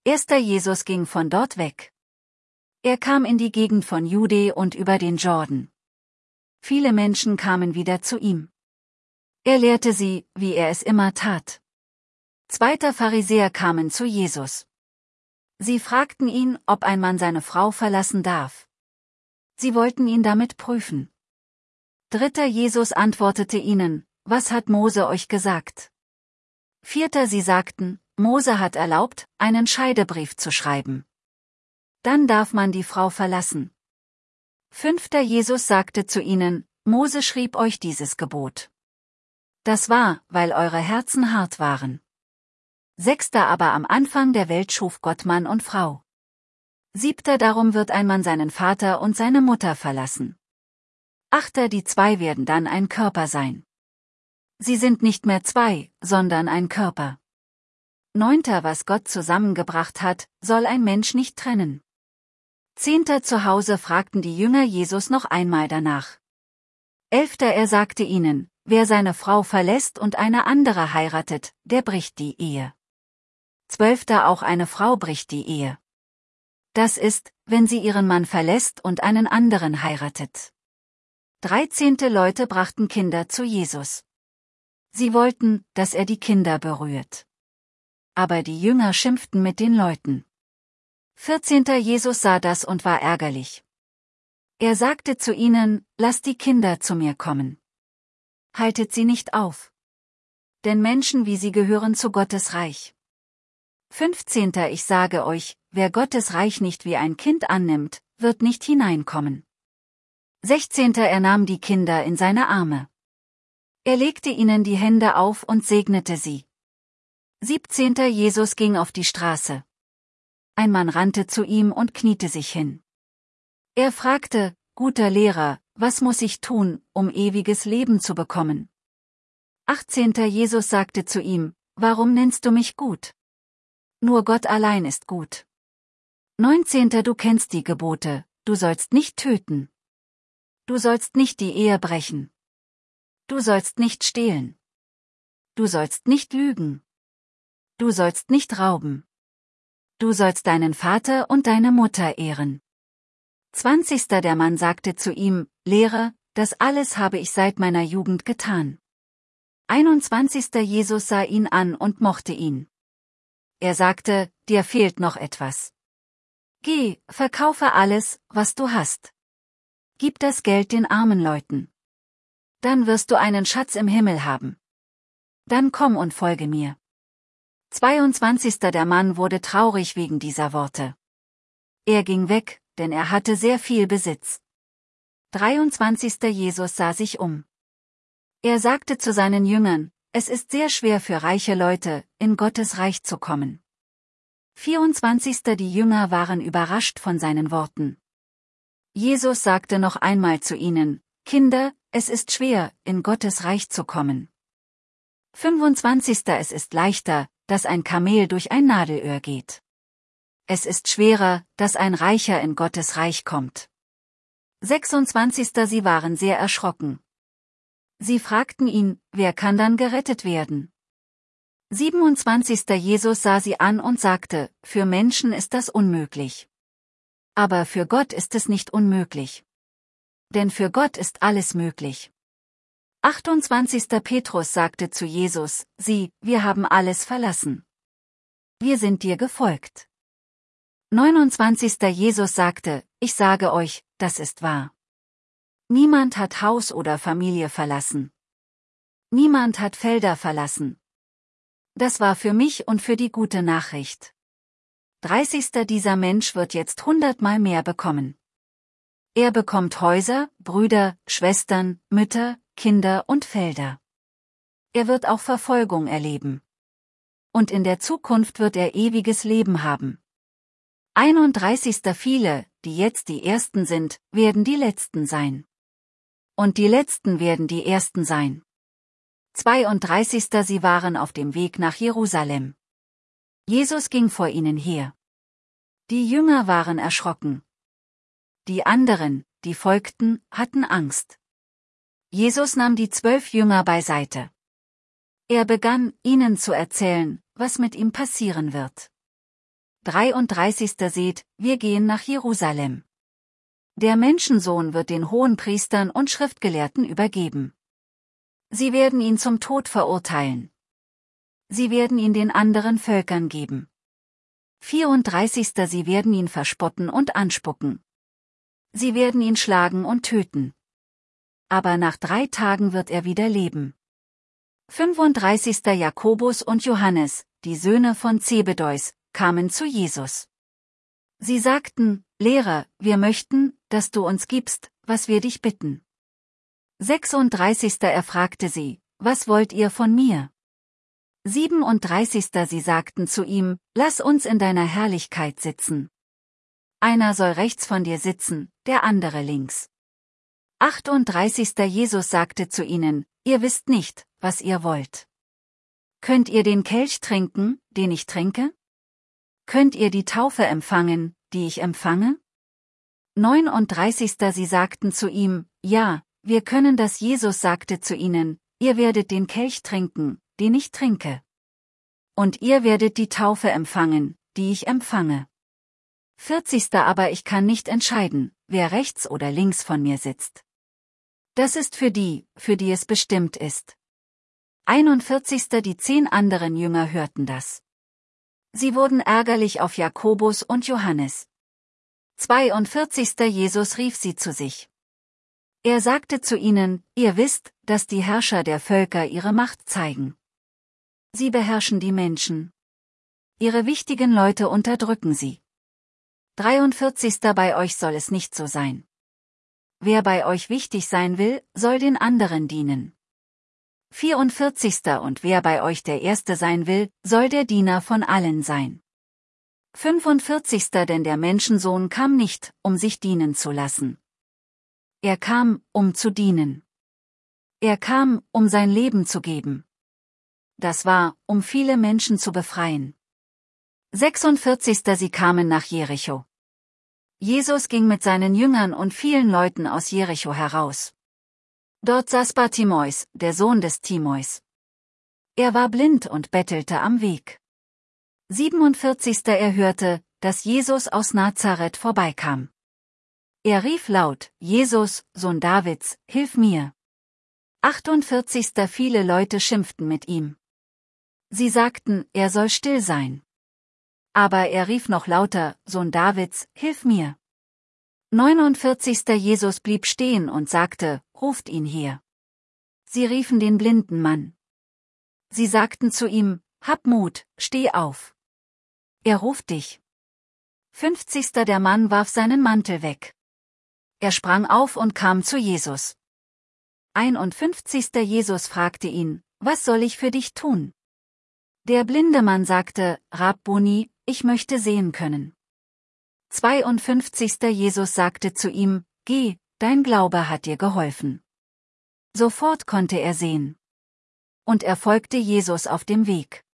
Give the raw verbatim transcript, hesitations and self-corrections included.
Erster Jesus ging von dort weg. Er kam in die Gegend von Judä und über den Jordan. Viele Menschen kamen wieder zu ihm. Er lehrte sie, wie er es immer tat. Zweiter Pharisäer kamen zu Jesus. Sie fragten ihn, ob ein Mann seine Frau verlassen darf. Sie wollten ihn damit prüfen. Dritter Jesus antwortete ihnen, was hat Mose euch gesagt? Vierter sie sagten, Mose hat erlaubt, einen Scheidebrief zu schreiben. Dann darf man die Frau verlassen. Fünfter Jesus sagte zu ihnen, Mose schrieb euch dieses Gebot. Das war, weil eure Herzen hart waren. Sechster aber am Anfang der Welt schuf Gott Mann und Frau. Siebter darum wird ein Mann seinen Vater und seine Mutter verlassen. Achter die zwei werden dann ein Körper sein. Sie sind nicht mehr zwei, sondern ein Körper. Neunter was Gott zusammengebracht hat, soll ein Mensch nicht trennen. Zehnter zu Hause fragten die Jünger Jesus noch einmal danach. Elfter er sagte ihnen, wer seine Frau verlässt und eine andere heiratet, der bricht die Ehe. Zwölfter auch eine Frau bricht die Ehe. Das ist, wenn sie ihren Mann verlässt und einen anderen heiratet. Dreizehnte Leute brachten Kinder zu Jesus. Sie wollten, dass er die Kinder berührt. Aber die Jünger schimpften mit den Leuten. Vierzehnter Jesus sah das und war ärgerlich. Er sagte zu ihnen, lasst die Kinder zu mir kommen. Haltet sie nicht auf. Denn Menschen wie sie gehören zu Gottes Reich. Fünfzehnter Ich sage euch, wer Gottes Reich nicht wie ein Kind annimmt, wird nicht hineinkommen. Sechzehnter Er nahm die Kinder in seine Arme. Er legte ihnen die Hände auf und segnete sie. Siebzehnter Jesus ging auf die Straße. Ein Mann rannte zu ihm und kniete sich hin. Er fragte, guter Lehrer, was muss ich tun, um ewiges Leben zu bekommen? Achtzehnter Jesus sagte zu ihm, warum nennst du mich gut? Nur Gott allein ist gut. Neunzehnter Du kennst die Gebote, du sollst nicht töten. Du sollst nicht die Ehe brechen. Du sollst nicht stehlen. Du sollst nicht lügen. Du sollst nicht rauben. Du sollst deinen Vater und deine Mutter ehren. Zwanzigster Der Mann sagte zu ihm, Lehrer, das alles habe ich seit meiner Jugend getan. Einundzwanzigster Jesus sah ihn an und mochte ihn. Er sagte, dir fehlt noch etwas. Geh, verkaufe alles, was du hast. Gib das Geld den armen Leuten. Dann wirst du einen Schatz im Himmel haben. Dann komm und folge mir. Zweiundzwanzigster Der Mann wurde traurig wegen dieser Worte. Er ging weg, denn er hatte sehr viel Besitz. dreiundzwanzigster Jesus sah sich um. Er sagte zu seinen Jüngern, es ist sehr schwer für reiche Leute, in Gottes Reich zu kommen. vierundzwanzigster Die Jünger waren überrascht von seinen Worten. Jesus sagte noch einmal zu ihnen, Kinder, es ist schwer, in Gottes Reich zu kommen. fünfundzwanzigster Es ist leichter, dass ein Kamel durch ein Nadelöhr geht. Es ist schwerer, dass ein Reicher in Gottes Reich kommt. sechsundzwanzigster Sie waren sehr erschrocken. Sie fragten ihn, wer kann dann gerettet werden? siebenundzwanzigster Jesus sah sie an und sagte, für Menschen ist das unmöglich. Aber für Gott ist es nicht unmöglich. Denn für Gott ist alles möglich. achtundzwanzigster Petrus sagte zu Jesus, sieh, wir haben alles verlassen. Wir sind dir gefolgt. neunundzwanzigster Jesus sagte, ich sage euch, das ist wahr. Niemand hat Haus oder Familie verlassen. Niemand hat Felder verlassen. Das war für mich und für die gute Nachricht. dreißigster Dieser Mensch wird jetzt hundertmal mehr bekommen. Er bekommt Häuser, Brüder, Schwestern, Mütter, Kinder und Felder. Er wird auch Verfolgung erleben. Und in der Zukunft wird er ewiges Leben haben. einunddreißigster Viele, die jetzt die Ersten sind, werden die Letzten sein. Und die Letzten werden die Ersten sein. zweiunddreißigster Sie waren auf dem Weg nach Jerusalem. Jesus ging vor ihnen her. Die Jünger waren erschrocken. Die anderen, die folgten, hatten Angst. Jesus nahm die zwölf Jünger beiseite. Er begann, ihnen zu erzählen, was mit ihm passieren wird. dreiunddreißig Seht, wir gehen nach Jerusalem. Der Menschensohn wird den Hohenpriestern und Schriftgelehrten übergeben. Sie werden ihn zum Tod verurteilen. Sie werden ihn den anderen Völkern geben. vierunddreißig Sie werden ihn verspotten und anspucken. Sie werden ihn schlagen und töten. Aber nach drei Tagen wird er wieder leben. fünfunddreißig Jakobus und Johannes, die Söhne von Zebedeus, kamen zu Jesus. Sie sagten, Lehrer, wir möchten, dass du uns gibst, was wir dich bitten. sechsunddreißig Er fragte sie, was wollt ihr von mir? siebenunddreißig Sie sagten zu ihm, lass uns in deiner Herrlichkeit sitzen. Einer soll rechts von dir sitzen, der andere links. achtunddreißig Jesus sagte zu ihnen, ihr wisst nicht, was ihr wollt. Könnt ihr den Kelch trinken, den ich trinke? Könnt ihr die Taufe empfangen, die ich empfange? neununddreißig Sie sagten zu ihm, ja, wir können das. Jesus sagte zu ihnen, ihr werdet den Kelch trinken, den ich trinke. Und ihr werdet die Taufe empfangen, die ich empfange. vierzig Aber ich kann nicht entscheiden, wer rechts oder links von mir sitzt. Das ist für die, für die es bestimmt ist. einundvierzig Die zehn anderen Jünger hörten das. Sie wurden ärgerlich auf Jakobus und Johannes. zweiundvierzig Jesus rief sie zu sich. Er sagte zu ihnen, ihr wisst, dass die Herrscher der Völker ihre Macht zeigen. Sie beherrschen die Menschen. Ihre wichtigen Leute unterdrücken sie. dreiundvierzig Bei euch soll es nicht so sein. Wer bei euch wichtig sein will, soll den anderen dienen. vierundvierzig Und wer bei euch der Erste sein will, soll der Diener von allen sein. fünfundvierzig Denn der Menschensohn kam nicht, um sich dienen zu lassen. Er kam, um zu dienen. Er kam, um sein Leben zu geben. Das war, um viele Menschen zu befreien. sechsundvierzig Sie kamen nach Jericho. Jesus ging mit seinen Jüngern und vielen Leuten aus Jericho heraus. Dort saß Bartimäus, der Sohn des Timäus. Er war blind und bettelte am Weg. siebenundvierzig Er hörte, dass Jesus aus Nazareth vorbeikam. Er rief laut, Jesus, Sohn Davids, hilf mir. achtundvierzig Viele Leute schimpften mit ihm. Sie sagten, er soll still sein. Aber er rief noch lauter, Sohn Davids, hilf mir. neunundvierzig Jesus blieb stehen und sagte, ruft ihn her. Sie riefen den blinden Mann. Sie sagten zu ihm, hab Mut, steh auf. Er ruft dich. fünfzig Der Mann warf seinen Mantel weg. Er sprang auf und kam zu Jesus. einundfünfzig Jesus fragte ihn, was soll ich für dich tun? Der blinde Mann sagte, Rabboni, ich möchte sehen können. zweiundfünfzig Jesus sagte zu ihm, geh, dein Glaube hat dir geholfen. Sofort konnte er sehen. Und er folgte Jesus auf dem Weg.